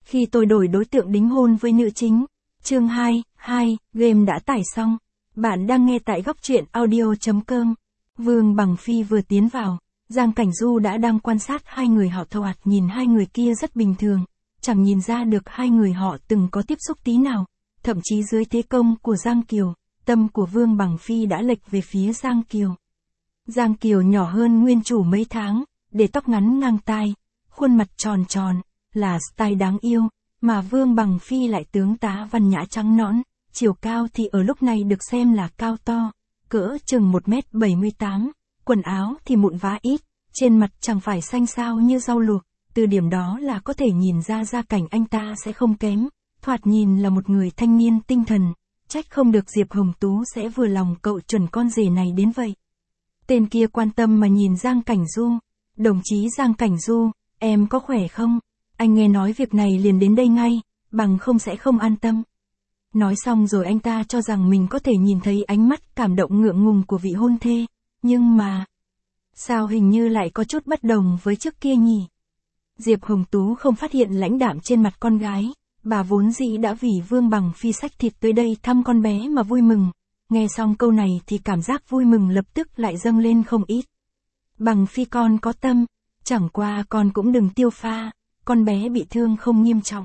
Khi tôi đổi đối tượng đính hôn với nữ chính. Chương 2, game đã tải xong. Bạn đang nghe tại góc truyện audio.com. Vương Bằng Phi vừa tiến vào, Giang Cảnh Du đã đang quan sát hai người họ thoạt nhìn hai người kia rất bình thường. Chẳng nhìn ra được hai người họ từng có tiếp xúc tí nào. Thậm chí dưới thế công của Giang Kiều, tâm của Vương Bằng Phi đã lệch về phía Giang Kiều. Giang Kiều nhỏ hơn nguyên chủ mấy tháng, để tóc ngắn ngang tai, khuôn mặt tròn tròn, là style đáng yêu, mà Vương Bằng Phi lại tướng tá văn nhã trắng nõn, chiều cao thì ở lúc này được xem là cao to, cỡ chừng 1m78, quần áo thì mụn vá ít, trên mặt chẳng phải xanh xao như rau luộc, từ điểm đó là có thể nhìn ra gia cảnh anh ta sẽ không kém, thoạt nhìn là một người thanh niên tinh thần, trách không được Diệp Hồng Tú sẽ vừa lòng cậu chuẩn con rể này đến vậy. Tên kia quan tâm mà nhìn Giang Cảnh Du. Đồng chí Giang Cảnh Du, em có khỏe không? Anh nghe nói việc này liền đến đây ngay, bằng không sẽ không an tâm. Nói xong rồi anh ta cho rằng mình có thể nhìn thấy ánh mắt cảm động ngượng ngùng của vị hôn thê, nhưng mà... sao hình như lại có chút bất đồng với trước kia nhỉ? Diệp Hồng Tú không phát hiện lãnh đạm trên mặt con gái, bà vốn dĩ đã vì Vương Bằng Phi xách thịt tới đây thăm con bé mà vui mừng. Nghe xong câu này thì cảm giác vui mừng lập tức lại dâng lên không ít. Bằng Phi con có tâm, chẳng qua con cũng đừng tiêu pha, con bé bị thương không nghiêm trọng.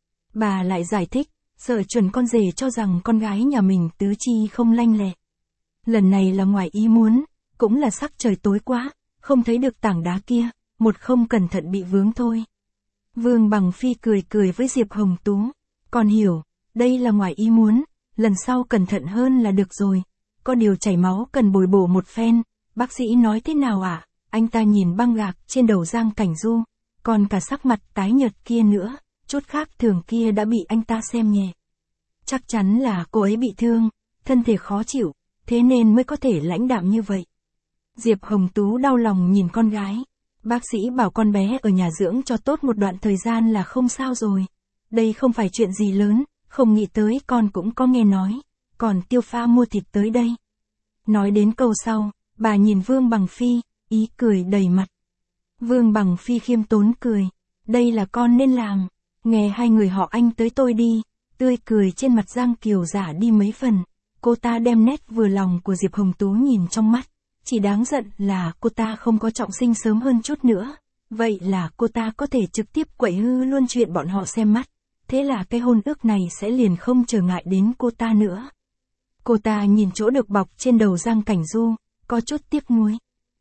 Bà lại giải thích, sợ chuẩn con rể cho rằng con gái nhà mình tứ chi không lanh lẹ. Lần này là ngoài ý muốn, cũng là sắc trời tối quá, không thấy được tảng đá kia, một không cẩn thận bị vướng thôi. Vương Bằng Phi cười cười với Diệp Hồng Tú, con hiểu, đây là ngoài ý muốn, lần sau cẩn thận hơn là được rồi, có điều chảy máu cần bồi bổ một phen, bác sĩ nói thế nào ạ? Anh ta nhìn băng gạc trên đầu Giang Cảnh Du, còn cả sắc mặt tái nhợt kia nữa, chút khác thường kia đã bị anh ta xem nhẹ. Chắc chắn là cô ấy bị thương, thân thể khó chịu, thế nên mới có thể lãnh đạm như vậy. Diệp Hồng Tú đau lòng nhìn con gái, bác sĩ bảo con bé ở nhà dưỡng cho tốt một đoạn thời gian là không sao rồi. Đây không phải chuyện gì lớn, không nghĩ tới con cũng có nghe nói, còn tiêu pha mua thịt tới đây. Nói đến câu sau, bà nhìn Vương Bằng Phi, ý cười đầy mặt. Vương Bằng Phi khiêm tốn cười, đây là con nên làm, nghe hai người họ anh tới tôi đi, tươi cười trên mặt Giang Kiều giả đi mấy phần, cô ta đem nét vừa lòng của Diệp Hồng Tú nhìn trong mắt, chỉ đáng giận là cô ta không có trọng sinh sớm hơn chút nữa, vậy là cô ta có thể trực tiếp quậy hư luôn chuyện bọn họ xem mắt, thế là cái hôn ước này sẽ liền không trở ngại đến cô ta nữa. Cô ta nhìn chỗ được bọc trên đầu Giang Cảnh Du, có chút tiếc nuối.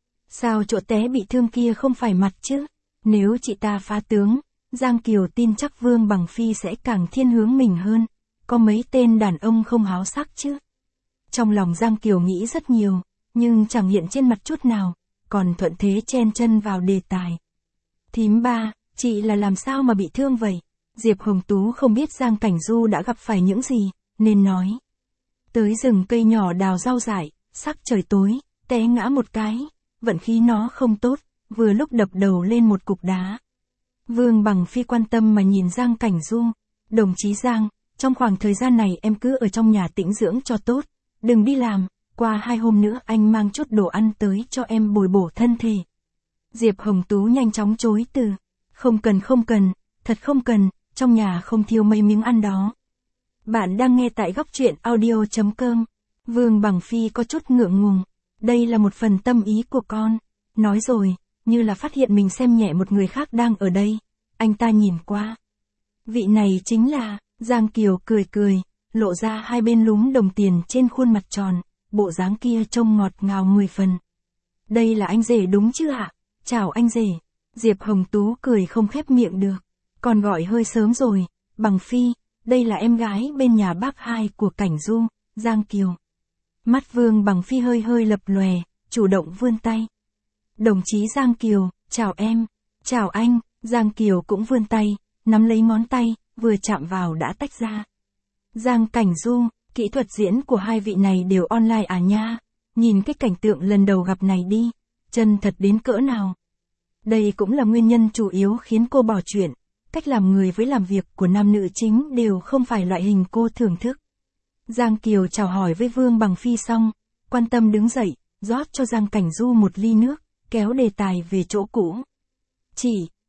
Sao chỗ té bị thương kia không phải mặt chứ? Nếu chị ta phá tướng, Giang Kiều tin chắc Vương Bằng Phi sẽ càng thiên hướng mình hơn. Có mấy tên đàn ông không háo sắc chứ? Trong lòng Giang Kiều nghĩ rất nhiều, nhưng chẳng hiện trên mặt chút nào, còn thuận thế chen chân vào đề tài. Thím ba, chị là làm sao mà bị thương vậy? Diệp Hồng Tú không biết Giang Cảnh Du đã gặp phải những gì, nên nói. Tới rừng cây nhỏ đào rau dại, sắc trời tối, té ngã một cái, vận khí nó không tốt, vừa lúc đập đầu lên một cục đá. Vương Bằng Phi quan tâm mà nhìn Giang Cảnh Du, đồng chí Giang, trong khoảng thời gian này em cứ ở trong nhà tĩnh dưỡng cho tốt, đừng đi làm, qua 2 hôm nữa anh mang chút đồ ăn tới cho em bồi bổ thân thể. Diệp Hồng Tú nhanh chóng chối từ, không cần, thật không cần, trong nhà không thiếu mấy miếng ăn đó. Bạn đang nghe tại góc truyện audio.com. Vương Bằng Phi có chút ngượng ngùng, đây là một phần tâm ý của con, nói rồi, như là phát hiện mình xem nhẹ một người khác đang ở đây, anh ta nhìn qua. Vị này chính là, Giang Kiều cười cười, lộ ra hai bên lúm đồng tiền trên khuôn mặt tròn, bộ dáng kia trông ngọt ngào 10 phần. Đây là anh rể đúng chứ ạ? Chào anh rể. Diệp Hồng Tú cười không khép miệng được, còn gọi hơi sớm rồi, Bằng Phi, đây là em gái bên nhà bác hai của Cảnh Du, Giang Kiều. Mắt Vương Bằng Phi hơi hơi lập lòe, chủ động vươn tay. Đồng chí Giang Kiều, chào em, chào anh, Giang Kiều cũng vươn tay, nắm lấy ngón tay, vừa chạm vào đã tách ra. Giang Cảnh Du, kỹ thuật diễn của hai vị này đều online à nha, nhìn cái cảnh tượng lần đầu gặp này đi, chân thật đến cỡ nào. Đây cũng là nguyên nhân chủ yếu khiến cô bỏ chuyện, cách làm người với làm việc của nam nữ chính đều không phải loại hình cô thưởng thức. Giang Kiều chào hỏi với Vương Bằng Phi xong, quan tâm đứng dậy, rót cho Giang Cảnh Du một ly nước, kéo đề tài về chỗ cũ. Chị,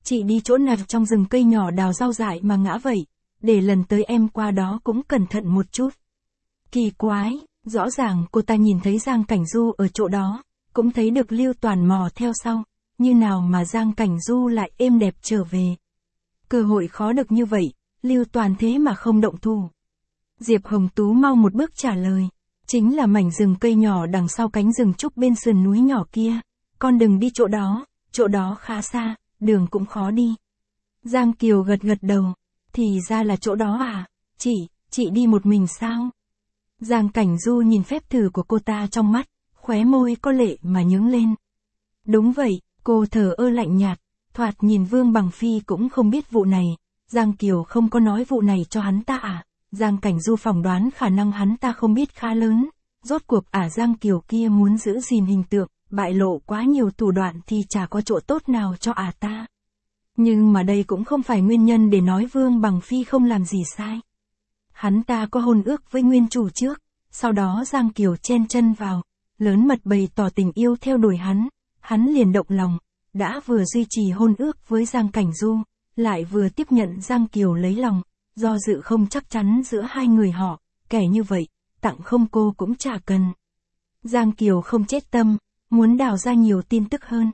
chị đi chỗ nào trong rừng cây nhỏ đào rau dại mà ngã vậy, để lần tới em qua đó cũng cẩn thận một chút. Kỳ quái, rõ ràng cô ta nhìn thấy Giang Cảnh Du ở chỗ đó, cũng thấy được Lưu Toàn mò theo sau, như nào mà Giang Cảnh Du lại êm đẹp trở về. Cơ hội khó được như vậy, Lưu Toàn thế mà không động thủ. Diệp Hồng Tú mau một bước trả lời, chính là mảnh rừng cây nhỏ đằng sau cánh rừng trúc bên sườn núi nhỏ kia, con đừng đi chỗ đó khá xa, đường cũng khó đi. Giang Kiều gật gật đầu, thì ra là chỗ đó à, chị đi một mình sao? Giang Cảnh Du nhìn phép thử của cô ta trong mắt, khóe môi có lệ mà nhướng lên. Đúng vậy, cô thờ ơ lạnh nhạt, thoạt nhìn Vương Bằng Phi cũng không biết vụ này, Giang Kiều không có nói vụ này cho hắn ta à? Giang Cảnh Du phỏng đoán khả năng hắn ta không biết khá lớn, rốt cuộc Giang Kiều kia muốn giữ gìn hình tượng, bại lộ quá nhiều thủ đoạn thì chả có chỗ tốt nào cho ta. Nhưng mà đây cũng không phải nguyên nhân để nói Vương Bằng Phi không làm gì sai. Hắn ta có hôn ước với nguyên chủ trước, sau đó Giang Kiều chen chân vào, lớn mật bày tỏ tình yêu theo đuổi hắn liền động lòng, đã vừa duy trì hôn ước với Giang Cảnh Du, lại vừa tiếp nhận Giang Kiều lấy lòng, do dự không chắc chắn giữa hai người họ, kẻ như vậy, tặng không cô cũng chả cần. Giang Kiều không chết tâm, muốn đào ra nhiều tin tức hơn.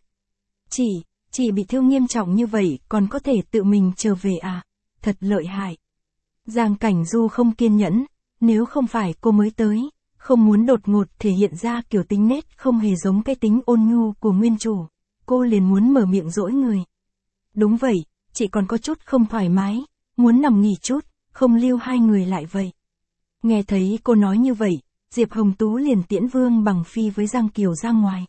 Chị bị thương nghiêm trọng như vậy còn có thể tự mình trở về à? Thật lợi hại. Giang Cảnh Du không kiên nhẫn, nếu không phải cô mới tới, không muốn đột ngột thể hiện ra kiểu tính nết không hề giống cái tính ôn nhu của nguyên chủ, cô liền muốn mở miệng dỗi người. Đúng vậy, chị còn có chút không thoải mái, muốn nằm nghỉ chút, không lưu hai người lại vậy. Nghe thấy cô nói như vậy, Diệp Hồng Tú liền tiễn Vương Bằng Phi với Giang Kiều ra ngoài.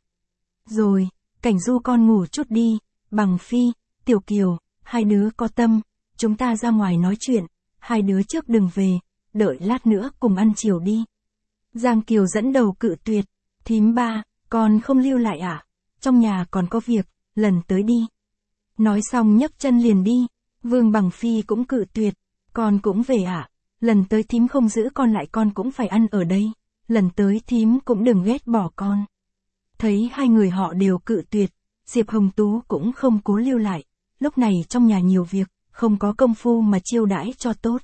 Rồi, Cảnh Du con ngủ chút đi, Bằng Phi, Tiểu Kiều, hai đứa có tâm, chúng ta ra ngoài nói chuyện, hai đứa trước đừng về, đợi lát nữa cùng ăn chiều đi. Giang Kiều dẫn đầu cự tuyệt, thím ba, con không lưu lại à? Trong nhà còn có việc, lần tới đi. Nói xong nhấc chân liền đi, Vương Bằng Phi cũng cự tuyệt, con cũng về à? Lần tới thím không giữ con lại con cũng phải ăn ở đây, lần tới thím cũng đừng ghét bỏ con. Thấy hai người họ đều cự tuyệt, Diệp Hồng Tú cũng không cố lưu lại, lúc này trong nhà nhiều việc, không có công phu mà chiêu đãi cho tốt.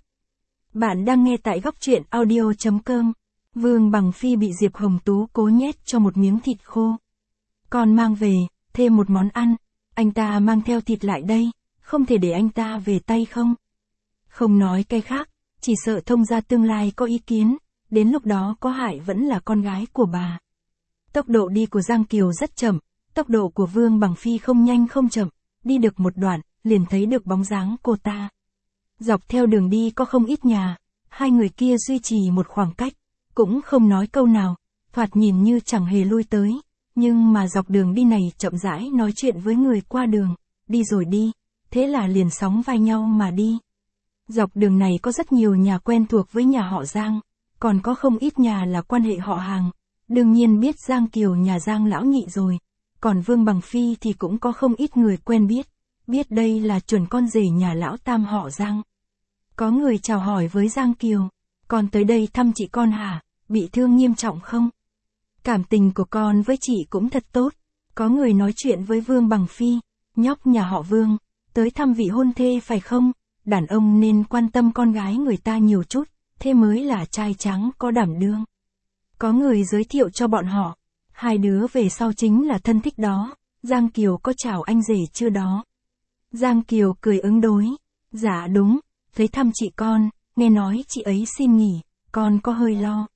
Bạn đang nghe tại góc truyện audio.com. Vương Bằng Phi bị Diệp Hồng Tú cố nhét cho một miếng thịt khô. Con mang về, thêm một món ăn, anh ta mang theo thịt lại đây, không thể để anh ta về tay không? Không nói cái khác, chỉ sợ thông gia tương lai có ý kiến, đến lúc đó có hại vẫn là con gái của bà. Tốc độ đi của Giang Kiều rất chậm, tốc độ của Vương Bằng Phi không nhanh không chậm, đi được một đoạn, liền thấy được bóng dáng cô ta. Dọc theo đường đi có không ít nhà, hai người kia duy trì một khoảng cách, cũng không nói câu nào, thoạt nhìn như chẳng hề lui tới, nhưng mà dọc đường đi này chậm rãi nói chuyện với người qua đường, đi rồi đi, thế là liền sóng vai nhau mà đi. Dọc đường này có rất nhiều nhà quen thuộc với nhà họ Giang, còn có không ít nhà là quan hệ họ hàng, đương nhiên biết Giang Kiều nhà Giang lão nhị rồi, còn Vương Bằng Phi thì cũng có không ít người quen biết đây là chuẩn con rể nhà lão tam họ Giang. Có người chào hỏi với Giang Kiều, con tới đây thăm chị con hả, bị thương nghiêm trọng không? Cảm tình của con với chị cũng thật tốt. Có người nói chuyện với Vương Bằng Phi, nhóc nhà họ Vương, tới thăm vị hôn thê phải không? Đàn ông nên quan tâm con gái người ta nhiều chút, thế mới là trai trắng có đảm đương. Có người giới thiệu cho bọn họ, hai đứa về sau chính là thân thích đó, Giang Kiều có chào anh rể chưa đó? Giang Kiều cười ứng đối, dạ đúng, tới thăm chị con, nghe nói chị ấy xin nghỉ, con có hơi lo.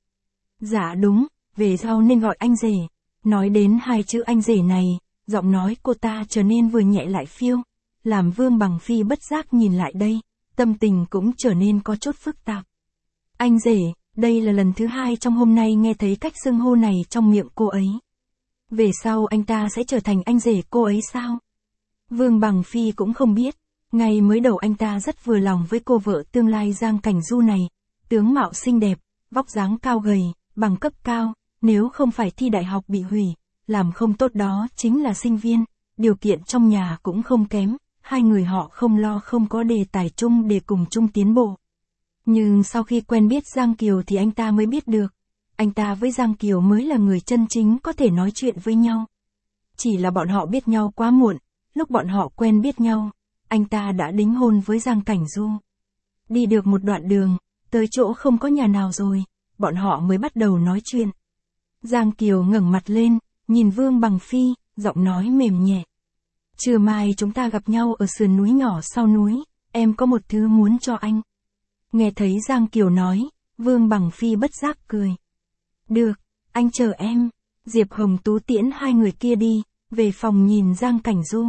Dạ đúng, về sau nên gọi anh rể. Nói đến hai chữ anh rể này, giọng nói cô ta trở nên vừa nhẹ lại phiêu, làm Vương Bằng Phi bất giác nhìn lại đây, tâm tình cũng trở nên có chút phức tạp. Anh rể, đây là lần thứ hai trong hôm nay nghe thấy cách xưng hô này trong miệng cô ấy. Về sau anh ta sẽ trở thành anh rể cô ấy sao? Vương Bằng Phi cũng không biết, ngày mới đầu anh ta rất vừa lòng với cô vợ tương lai Giang Cảnh Du này, tướng mạo xinh đẹp, vóc dáng cao gầy, bằng cấp cao, nếu không phải thi đại học bị hủy, làm không tốt đó chính là sinh viên, điều kiện trong nhà cũng không kém, hai người họ không lo không có đề tài chung để cùng chung tiến bộ. Nhưng sau khi quen biết Giang Kiều thì anh ta mới biết được, anh ta với Giang Kiều mới là người chân chính có thể nói chuyện với nhau. Chỉ là bọn họ biết nhau quá muộn, lúc bọn họ quen biết nhau, anh ta đã đính hôn với Giang Cảnh Du. Đi được một đoạn đường, tới chỗ không có nhà nào rồi, bọn họ mới bắt đầu nói chuyện. Giang Kiều ngẩng mặt lên, nhìn Vương Bằng Phi, giọng nói mềm nhẹ. Trưa mai chúng ta gặp nhau ở sườn núi nhỏ sau núi, em có một thứ muốn cho anh. Nghe thấy Giang Kiều nói, Vương Bằng Phi bất giác cười. Được, anh chờ em. Diệp Hồng Tú tiễn hai người kia đi, về phòng nhìn Giang Cảnh Du.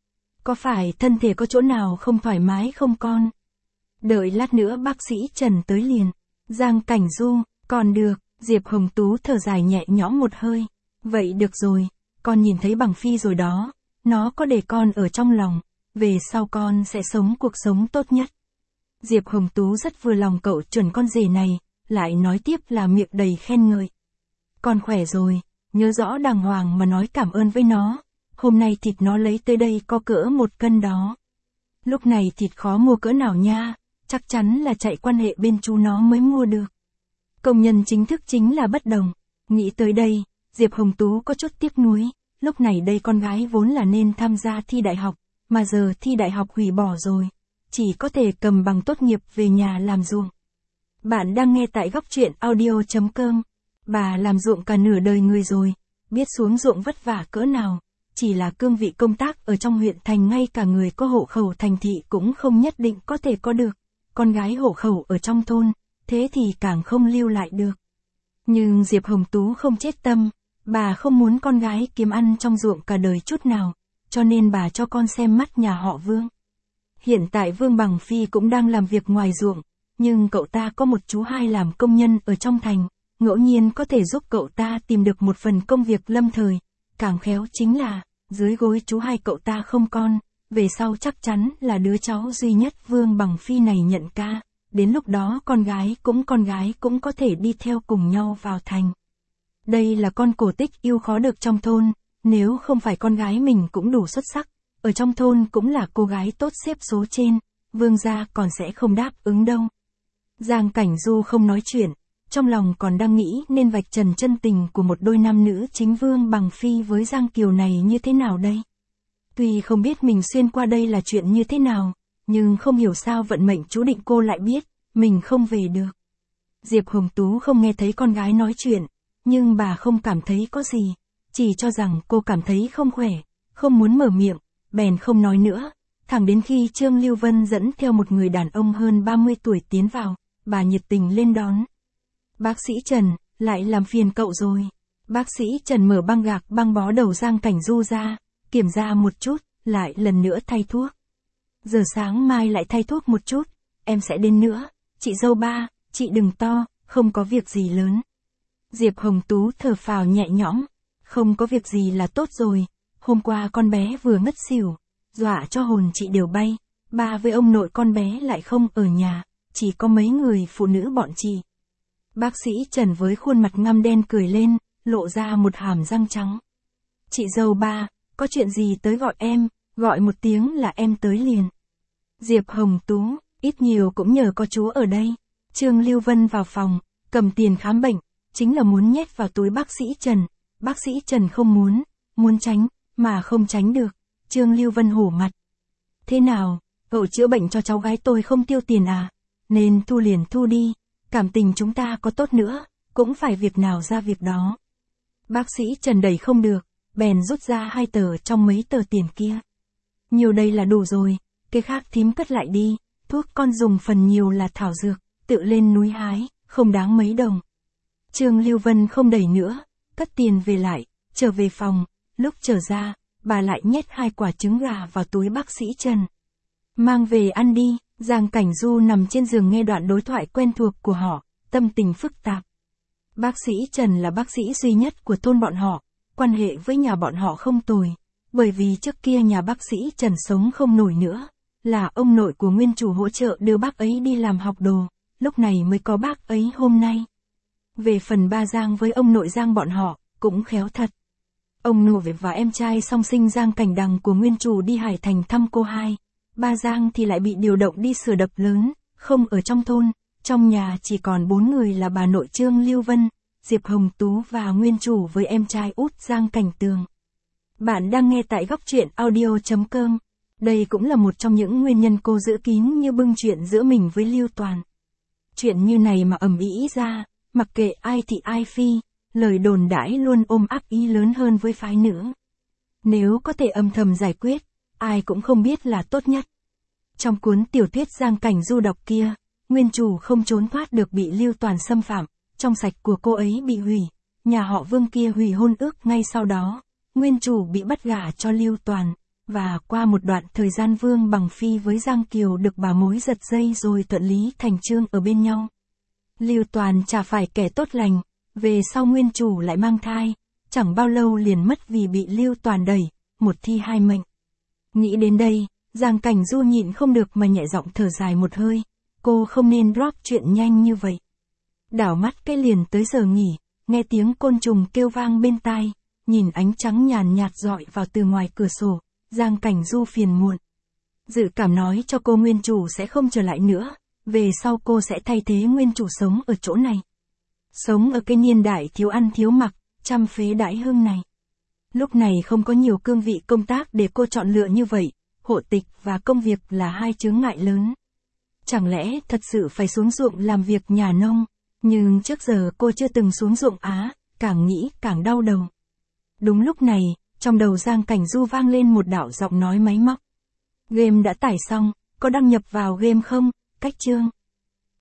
Có phải thân thể có chỗ nào không thoải mái không con? Đợi lát nữa bác sĩ Trần tới liền. Giang Cảnh Du, còn được, Diệp Hồng Tú thở dài nhẹ nhõm một hơi. Vậy được rồi, con nhìn thấy Bằng Phi rồi đó, nó có để con ở trong lòng, về sau con sẽ sống cuộc sống tốt nhất. Diệp Hồng Tú rất vừa lòng cậu chuẩn con rể này, lại nói tiếp là miệng đầy khen ngợi. Con khỏe rồi, nhớ rõ đàng hoàng mà nói cảm ơn với nó, hôm nay thịt nó lấy tới đây có cỡ 1 cân đó. Lúc này thịt khó mua cỡ nào nha, chắc chắn là chạy quan hệ bên chú nó mới mua được. Công nhân chính thức chính là bất đồng. Nghĩ tới đây, Diệp Hồng Tú có chút tiếc nuối, lúc này đây con gái vốn là nên tham gia thi đại học, mà giờ thi đại học hủy bỏ rồi, chỉ có thể cầm bằng tốt nghiệp về nhà làm ruộng. Bạn đang nghe tại góc truyện audio.com. Bà làm ruộng cả nửa đời người rồi, biết xuống ruộng vất vả cỡ nào, chỉ là cương vị công tác ở trong huyện thành ngay cả người có hộ khẩu thành thị cũng không nhất định có thể có được, con gái hộ khẩu ở trong thôn, thế thì càng không lưu lại được. Nhưng Diệp Hồng Tú không chết tâm, bà không muốn con gái kiếm ăn trong ruộng cả đời chút nào, cho nên bà cho con xem mắt nhà họ Vương. Hiện tại Vương Bằng Phi cũng đang làm việc ngoài ruộng, nhưng cậu ta có một chú hai làm công nhân ở trong thành, ngẫu nhiên có thể giúp cậu ta tìm được một phần công việc lâm thời, càng khéo chính là, dưới gối chú hai cậu ta không con, về sau chắc chắn là đứa cháu duy nhất Vương Bằng Phi này nhận ca, đến lúc đó con gái cũng có thể đi theo cùng nhau vào thành. Đây là con cổ tích yêu khó được trong thôn, nếu không phải con gái mình cũng đủ xuất sắc, ở trong thôn cũng là cô gái tốt xếp số trên, Vương gia còn sẽ không đáp ứng đâu. Giang Cảnh Du không nói chuyện, trong lòng còn đang nghĩ nên vạch trần chân tình của một đôi nam nữ chính Vương Bằng Phi với Giang Kiều này như thế nào đây. Tuy không biết mình xuyên qua đây là chuyện như thế nào, nhưng không hiểu sao vận mệnh chú định cô lại biết, mình không về được. Diệp Hồng Tú không nghe thấy con gái nói chuyện, nhưng bà không cảm thấy có gì, chỉ cho rằng cô cảm thấy không khỏe, không muốn mở miệng, bèn không nói nữa, thẳng đến khi Trương Lưu Vân dẫn theo một người đàn ông hơn 30 tuổi tiến vào, bà nhiệt tình lên đón. Bác sĩ Trần, lại làm phiền cậu rồi. Bác sĩ Trần mở băng gạc băng bó đầu Giang Cảnh Du ra, kiểm tra một chút, lại lần nữa thay thuốc. Giờ sáng mai lại thay thuốc một chút, em sẽ đến nữa, chị dâu ba, chị đừng to, không có việc gì lớn. Diệp Hồng Tú thở phào nhẹ nhõm, không có việc gì là tốt rồi, hôm qua con bé vừa ngất xỉu, dọa cho hồn chị đều bay, ba với ông nội con bé lại không ở nhà, chỉ có mấy người phụ nữ bọn chị. Bác sĩ Trần với khuôn mặt ngăm đen cười lên, lộ ra một hàm răng trắng. Chị dâu ba, có chuyện gì tới gọi em, gọi một tiếng là em tới liền. Diệp Hồng Tú, ít nhiều cũng nhờ có chú ở đây. Trương Lưu Vân vào phòng, cầm tiền khám bệnh, chính là muốn nhét vào túi bác sĩ Trần. Bác sĩ Trần không muốn tránh, mà không tránh được. Trương Lưu Vân hổ mặt. Thế nào, cậu chữa bệnh cho cháu gái tôi không tiêu tiền à? Nên thu liền thu đi. Cảm tình chúng ta có tốt nữa, cũng phải việc nào ra việc đó. Bác sĩ Trần đẩy không được, bèn rút ra 2 tờ trong mấy tờ tiền kia. Nhiều đây là đủ rồi, cái khác thím cất lại đi, thuốc con dùng phần nhiều là thảo dược, tự lên núi hái, không đáng mấy đồng. Trương Lưu Vân không đẩy nữa, cất tiền về lại, trở về phòng, lúc trở ra, bà lại nhét 2 quả trứng gà vào túi bác sĩ Trần. Mang về ăn đi. Giang Cảnh Du nằm trên giường nghe đoạn đối thoại quen thuộc của họ, tâm tình phức tạp. Bác sĩ Trần là bác sĩ duy nhất của thôn bọn họ, quan hệ với nhà bọn họ không tồi, bởi vì trước kia nhà bác sĩ Trần sống không nổi nữa, là ông nội của nguyên chủ hỗ trợ đưa bác ấy đi làm học đồ, lúc này mới có bác ấy hôm nay. Về phần ba Giang với ông nội Giang bọn họ, cũng khéo thật. Ông nội và em trai song sinh Giang Cảnh Đằng của nguyên chủ đi Hải Thành thăm cô hai. Ba Giang thì lại bị điều động đi sửa đập lớn, không ở trong thôn, trong nhà chỉ còn 4 người là bà nội Trương Lưu Vân, Diệp Hồng Tú và nguyên chủ với em trai út Giang Cảnh Tường. Bạn đang nghe tại góc truyện audio.com. Đây cũng là một trong những nguyên nhân cô giữ kín như bưng chuyện giữa mình với Lưu Toàn. Chuyện như này mà ầm ĩ ra, mặc kệ ai thì ai phi, lời đồn đãi luôn ôm ấp ý lớn hơn với phái nữ. Nếu có thể âm thầm giải quyết, ai cũng không biết là tốt nhất. Trong cuốn tiểu thuyết Giang Cảnh Du đọc kia, nguyên chủ không trốn thoát được bị Lưu Toàn xâm phạm, trong sạch của cô ấy bị hủy, nhà họ Vương kia hủy hôn ước ngay sau đó, nguyên chủ bị bắt gả cho Lưu Toàn, và qua một đoạn thời gian Vương Bằng Phi với Giang Kiều được bà mối giật dây rồi thuận lý thành chương ở bên nhau. Lưu Toàn chả phải kẻ tốt lành, về sau nguyên chủ lại mang thai, chẳng bao lâu liền mất vì bị Lưu Toàn đẩy, một thi hai mệnh. Nghĩ đến đây, Giang Cảnh Du nhịn không được mà nhẹ giọng thở dài một hơi, cô không nên drop chuyện nhanh như vậy. Đảo mắt cái liền tới giờ nghỉ, nghe tiếng côn trùng kêu vang bên tai, nhìn ánh trắng nhàn nhạt rọi vào từ ngoài cửa sổ, Giang Cảnh Du phiền muộn. Dự cảm nói cho cô nguyên chủ sẽ không trở lại nữa, về sau cô sẽ thay thế nguyên chủ sống ở chỗ này. Sống ở cái niên đại thiếu ăn thiếu mặc, trăm phế đãi hương này. Lúc này không có nhiều cương vị công tác để cô chọn lựa như vậy, hộ tịch và công việc là hai chướng ngại lớn. Chẳng lẽ thật sự phải xuống ruộng làm việc nhà nông, nhưng trước giờ cô chưa từng xuống ruộng á, càng nghĩ càng đau đầu. Đúng lúc này, trong đầu Giang Cảnh Du vang lên một đạo giọng nói máy móc. Game đã tải xong, có đăng nhập vào game không? Cách chương.